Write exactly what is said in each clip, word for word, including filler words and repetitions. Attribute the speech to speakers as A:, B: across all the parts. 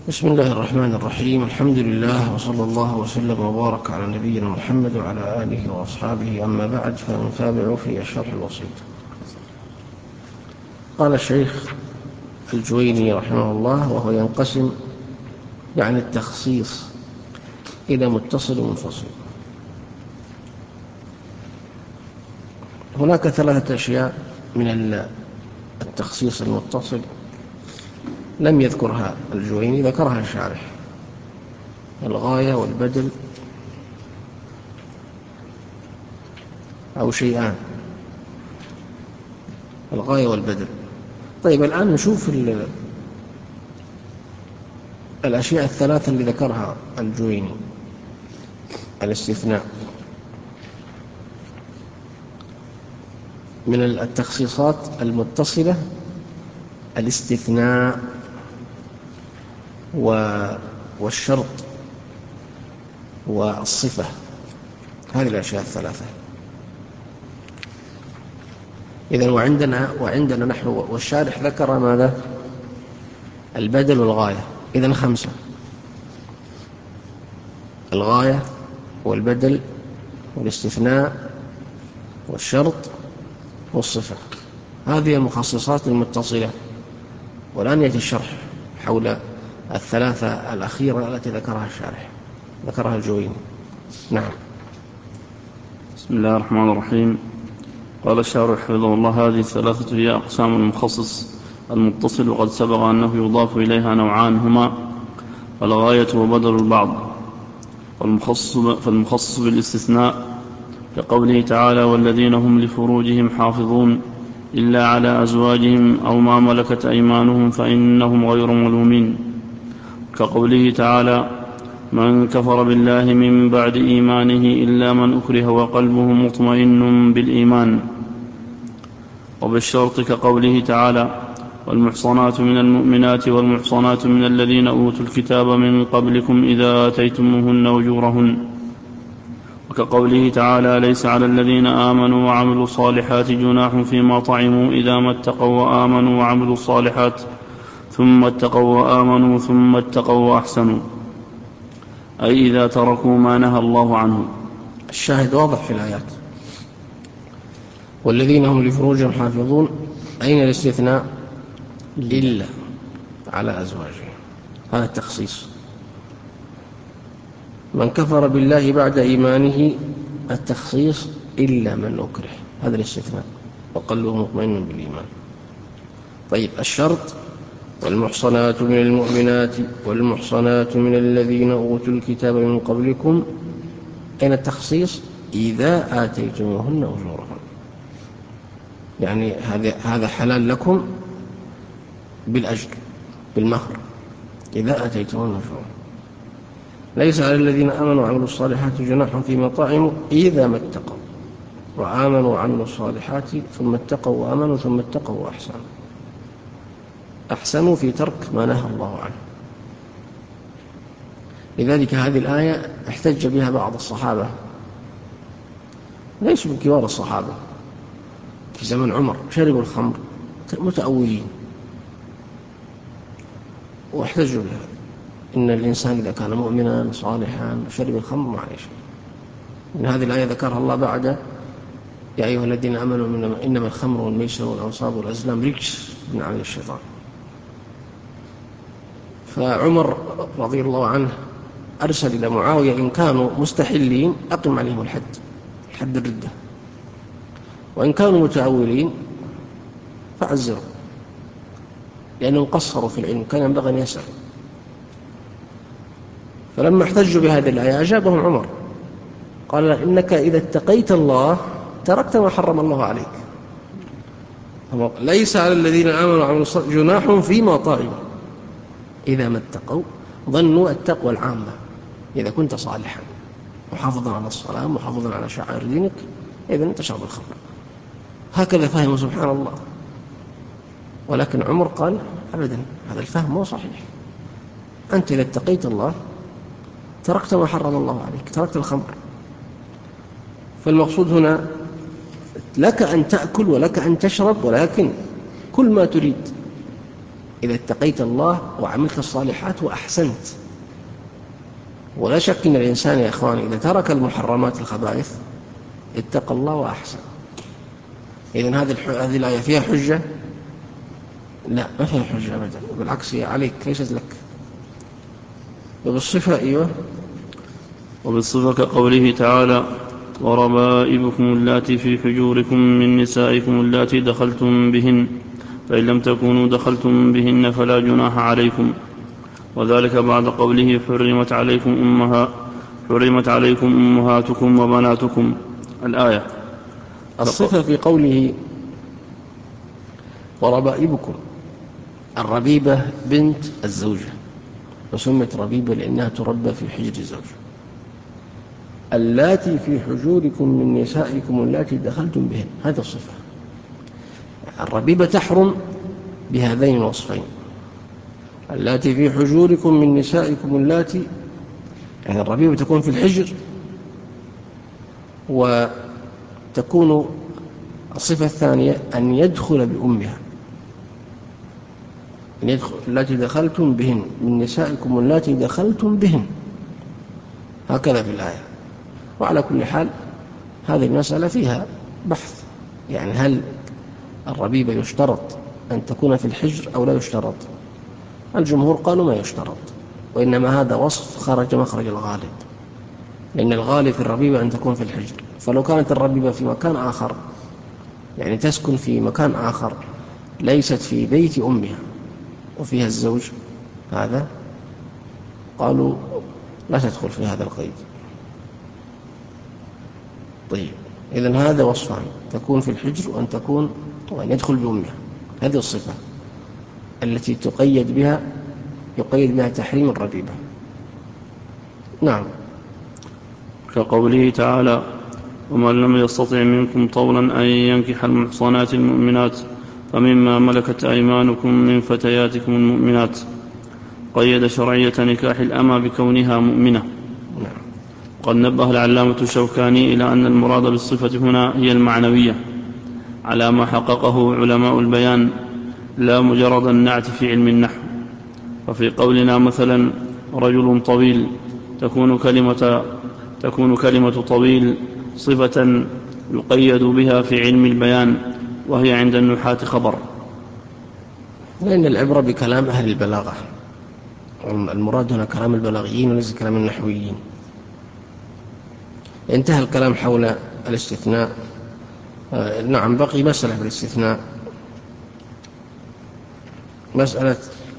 A: بسم الله الرحمن الرحيم. الحمد لله وصلى الله وسلم وبارك على نبينا محمد وعلى آله وأصحابه. أما بعد، فنتابع في الشرح الوسيط. قال الشيخ الجويني رحمه الله: وهو ينقسم يعني التخصيص إلى متصل ومنفصل. هناك ثلاثة أشياء من التخصيص المتصل لم يذكرها الجويني، ذكرها الشارح: الغاية والبدل، أو شيئان: الغاية والبدل. طيب، الآن نشوف الأشياء الثلاثة اللي ذكرها الجويني. الاستثناء من التخصيصات المتصلة، الاستثناء والشرط والصفة، هذه الأشياء الثلاثة. إذن وعندنا وعندنا نحن والشارح ذكر ماذا؟ البدل والغاية. إذن خمسة: الغاية والبدل والاستثناء والشرط والصفة. هذه المخصصات المتصلة. والآن يأتي الشرح حول الثلاثة الأخيرة التي ذكرها الشارح، ذكرها الجويني. نعم.
B: بسم الله الرحمن الرحيم. قال الشارح حفظه الله: هذه الثلاثة هي أقسام المخصص المتصل، وقد سبق أنه يضاف إليها نوعان هما الغاية وبدل البعض. فالمخصص, فالمخصص بالاستثناء كقوله تعالى: والذين هم لفروجهم حافظون إلا على أزواجهم أو ما ملكت أيمانهم فإنهم غير ملومين. كقوله تعالى: من كفر بالله من بعد إيمانه إلا من أكره وقلبه مطمئن بالإيمان. وبالشرط كقوله تعالى: والمحصنات من المؤمنات والمحصنات من الذين أوتوا الكتاب من قبلكم إذا آتيتموهن أجورهن. وكقوله تعالى: ليس على الذين آمنوا وعملوا الصالحات جناح فيما طعموا إذا ما اتقوا وآمنوا وعملوا الصالحات ثم اتقوا وآمنوا ثم اتقوا وأحسنوا، أي إذا تركوا ما نهى الله عنه.
A: الشاهد واضح في الآيات: والذين هم لفروجهم حافظون. أين الاستثناء؟ إلا على أزواجهم، هذا التخصيص. من كفر بالله بعد إيمانه، التخصيص إلا من أكره، هذا الاستثناء، وقلبه مطمئن بالإيمان. طيب، الشرط: والمحصنات من المؤمنات والمحصنات من الذين أوتوا الكتاب من قبلكم. أين التخصيص؟ إذا آتيتموهن أجورهن، يعني هذا حلال لكم بالأجر، بالمهر، إذا آتيتموهن أجورهن. ليس على الذين آمنوا وعملوا الصالحات جناح فيما طعموا إذا ما اتقوا وآمنوا وعملوا الصالحات ثم اتقوا وآمنوا ثم اتقوا وأحسنوا. أحسنوا في ترك ما نهى الله عنه. لذلك هذه الآية احتج بها بعض الصحابة، ليسوا من كبار الصحابة، في زمن عمر شربوا الخمر متأولين، واحتجوا بها: إن الإنسان إذا كان مؤمنا صالحا شرب الخمر ما عليه شيء. إن هذه الآية ذكرها الله بعد: يا أيها الذين آمنوا إنما الخمر والميسر والأنصاب والأزلام رجس من عمل الشيطان. فعمر رضي الله عنه أرسل إلى معاوية: إن كانوا مستحلين أقم عليهم الحد، حد الردة، وإن كانوا متأولين فعزروا، لأنهم قصروا في العلم، كان ينبغي أن يسأل. فلما احتجوا بهذه الآية أجابهم عمر، قال: إنك إذا اتقيت الله تركت ما حرم الله عليك. ليس على الذين آمنوا وعملوا الصالحات جناح فيما طعموا إذا ما اتقوا. ظنوا التقوى العامة: إذا كنت صالحا محافظا على الصلاة محافظا على شعائر دينك، إذن تشرب الخمر. هكذا فهموا سبحان الله. ولكن عمر قال: أبدا، هذا الفهم مو صحيح. أنت إذا اتقيت الله تركت ما حرم الله عليك، تركت الخمر. فالمقصود هنا: لك أن تأكل ولك أن تشرب، ولكن كل ما تريد، إذا اتقيت الله وعملت الصالحات وأحسنت. ولا شك أن الإنسان يا إخوان إذا ترك المحرمات الخبائث اتقى الله وأحسن. إذن هذه هذه الآية فيها حجة؟ لا، ما فيها حجة أبدا، بالعكس هي عليك ليست لك. وبالصفة أيوه،
B: وبالصفة كقوله تعالى: وربائبكم اللاتي في حجوركم من نسائكم اللاتي دخلتم بهن فإن لم تكونوا دخلتم بهن فلا جناح عليكم. وذلك بعد قوله: حرمت عليكم أمها حرمت عليكم أمهاتكم وبناتكم الآية.
A: الصفة في قوله وربائبكم، الربيبة بنت الزوجة، وسمت ربيبة لأنها تربى في حجر الزوج. اللاتي في حجوركم من نسائكم اللاتي دخلتم بهن، هذا الصفة. الربيبة تحرم بهذين الوصفين، اللاتي في حجوركم من نسائكم اللاتي، يعني الربيبة تكون في الحجر، وتكون الصفة الثانية أن يدخل بأمها، أن يدخل التي دخلتم بهن من نسائكم اللاتي دخلتم بهن، هكذا في الآية. وعلى كل حال هذه المسألة فيها بحث، يعني هل الربيبة يشترط أن تكون في الحجر أو لا يشترط؟ الجمهور قالوا ما يشترط، وإنما هذا وصف خرج مخرج الغالب، لأن الغالب في الربيبة أن تكون في الحجر. فلو كانت الربيبة في مكان آخر، يعني تسكن في مكان آخر ليست في بيت أمها وفيها الزوج، هذا قالوا لا تدخل في هذا القيد. طيب، إذن هذا وصفان: تكون في الحجر وأن تكون وأن يدخل بأمها. هذه الصفة التي تقيد بها يقيد بها تحريم الربيبة. نعم.
B: كقوله تعالى: ومن لم يستطع منكم طولا أن ينكح المحصنات المؤمنات فمما ملكت أيمانكم من فتياتكم المؤمنات. قيد شرعية نكاح الأمة بكونها مؤمنة. قد نبه العلامة الشوكاني إلى أن المراد بالصفة هنا هي المعنوية على ما حققه علماء البيان، لا مجرد النعت في علم النحو. ففي قولنا مثلا رجل طويل تكون كلمة, تكون كلمة طويل صفة يقيد بها في علم البيان، وهي عند النحاة خبر.
A: لأن العبرة بكلام أهل البلاغة، المراد هنا كلام البلاغيين وليس كلام النحويين. انتهى الكلام حول الاستثناء. آه نعم، بقي مسألة بالاستثناء، مسألة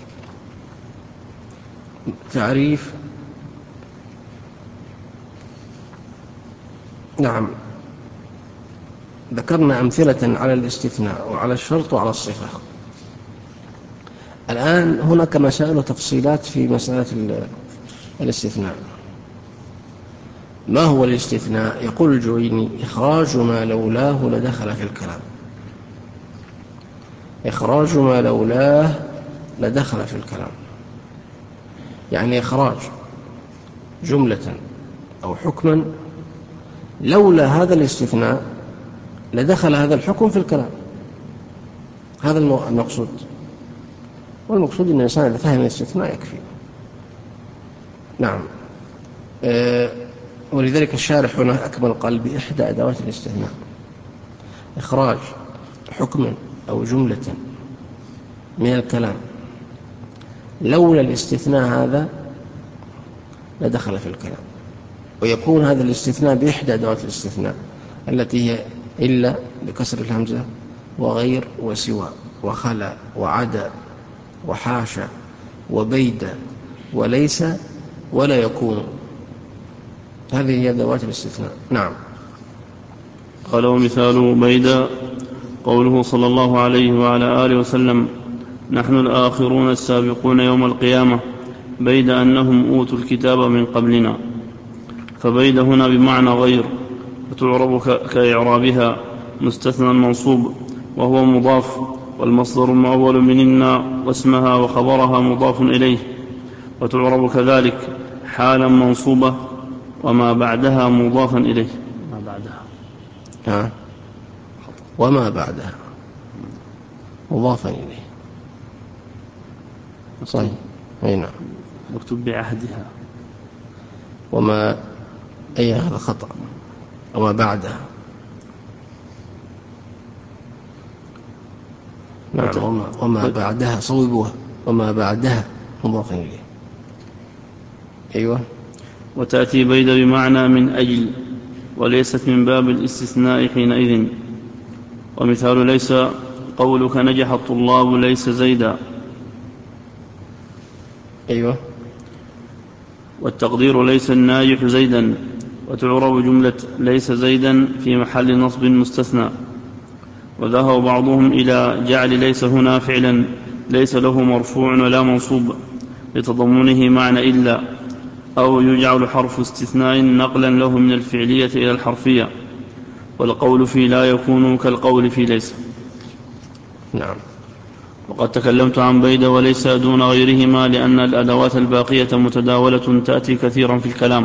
A: تعريف. نعم، ذكرنا أمثلة على الاستثناء وعلى الشرط وعلى الصفة. الآن هناك مسائل وتفصيلات في مسألة الاستثناء. ما هو الاستثناء؟ يقول الجويني: إخراج ما لولاه لدخل في الكلام. إخراج ما لولاه لدخل في الكلام، يعني إخراج جملة أو حكما لولا هذا الاستثناء لدخل هذا الحكم في الكلام. هذا المقصود، والمقصود أن الإنسان إذا فهم الاستثناء يكفي. نعم. أه ولذلك الشارح هنا أكمل قال بإحدى أدوات الاستثناء: إخراج حكم أو جملة من الكلام لولا الاستثناء هذا لدخل في الكلام. ويكون هذا الاستثناء بإحدى أدوات الاستثناء التي هي إلا بكسر الهمزة، وغير، وسوى، وخلا، وعدا، وحاشا، وبيد، وليس، ولا يكون. هذه هي أدوات الاستثناء. نعم.
B: قال: ومثال بيد قوله صلى الله عليه وعلى آله وسلم: نحن الآخرون السابقون يوم القيامة، بيد أنهم أوتوا الكتاب من قبلنا. فبيد هنا بمعنى غير، وتعرب كإعرابها مستثنى منصوب وهو مضاف، والمصدر المؤول من إن واسمها وخبرها مضاف إليه، وتعرب كذلك حالا منصوبة وما بعدها مضافا إليه. ما بعدها
A: ها وما بعدها مضافا إليه. صحيح. أي نعم.
B: مكتوب بعهدها.
A: وما أي هذا خطأ. وما بعدها. نعم. وما, وما بعدها صوبوها. وما بعدها مضاف إليه. أيوة.
B: وتأتي بيد بمعنى من أجل، وليست من باب الاستثناء حينئذ. ومثال ليس قولك نجح الطلاب ليس زيدا.
A: أيوة.
B: والتقدير ليس الناجح زيدا، وتعرب جملة ليس زيدا في محل نصب مستثنى. وذهب بعضهم إلى جعل ليس هنا فعلا ليس له مرفوع ولا منصوب لتضمنه معنى إلا، أو يجعل حرف استثناء نقلا له من الفعلية إلى الحرفية، والقول في لا يكون كالقول في ليس.
A: نعم.
B: وقد تكلمت عن بيد وليس دون غيرهما لأن الأدوات الباقية متداولة تأتي كثيرا في الكلام.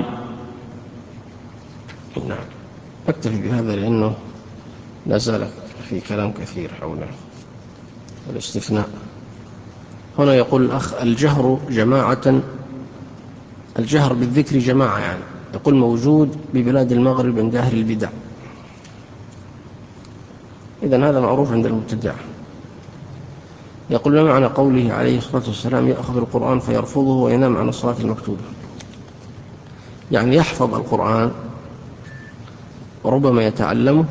A: نعم. أكتفي بهذا لأنه نزل في كلام كثير حوله الاستثناء. هنا يقول الأخ الجهر جماعة، الجهر بالذكر جماعة، يعني يقول موجود ببلاد المغرب عند أهل البدع. إذن هذا معروف عند المبتدع. يقول ما معنى قوله عليه الصلاة والسلام يأخذ القرآن فيرفضه وينام عن الصلاة المكتوبة؟ يعني يحفظ القرآن وربما يتعلمه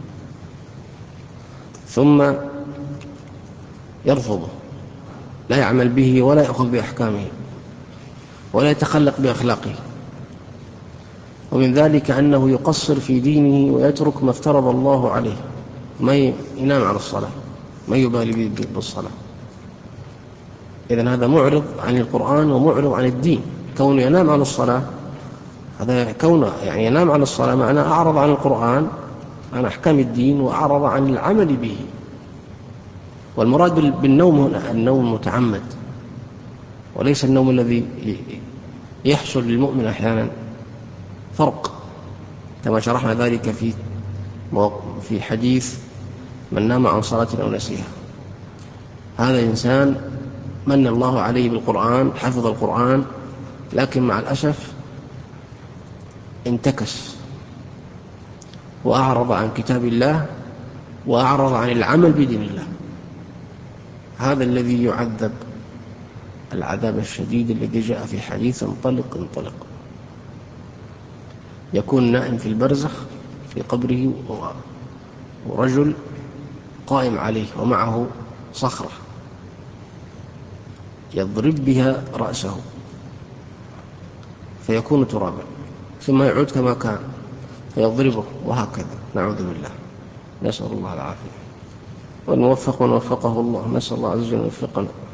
A: ثم يرفضه، لا يعمل به ولا يأخذ بأحكامه ولا يتخلق بأخلاقه. ومن ذلك أنه يقصر في دينه ويترك ما افترض الله عليه، ما ينام على الصلاة، ما يبالي بالصلاة. إذن هذا معرض عن القرآن ومعرض عن الدين. كونه ينام عن الصلاة، هذا كونه يعني ينام عن الصلاة معناه أعرض عن القرآن، عن أحكام الدين، وأعرض عن العمل به. والمراد بالنوم هنا النوم المتعمد، وليس النوم الذي يحصل للمؤمن أحيانا. فرق كما شرحنا ذلك في في حديث من نام عن صلاة أو نسيها. هذا إنسان من الله عليه بالقرآن، حفظ القرآن، لكن مع الأسف انتكس وأعرض عن كتاب الله وأعرض عن العمل بدين الله. هذا الذي يعذب العذاب الشديد الذي جاء في حديث انطلق انطلق. يكون نائم في البرزخ في قبره ورجل قائم عليه ومعه صخرة يضرب بها رأسه فيكون ترابا، ثم يعود كما كان فيضربه، وهكذا نعوذ بالله، نسأل الله العافية. والموفق من وفقه الله، نسأل الله عز وجل أن يوفقنا.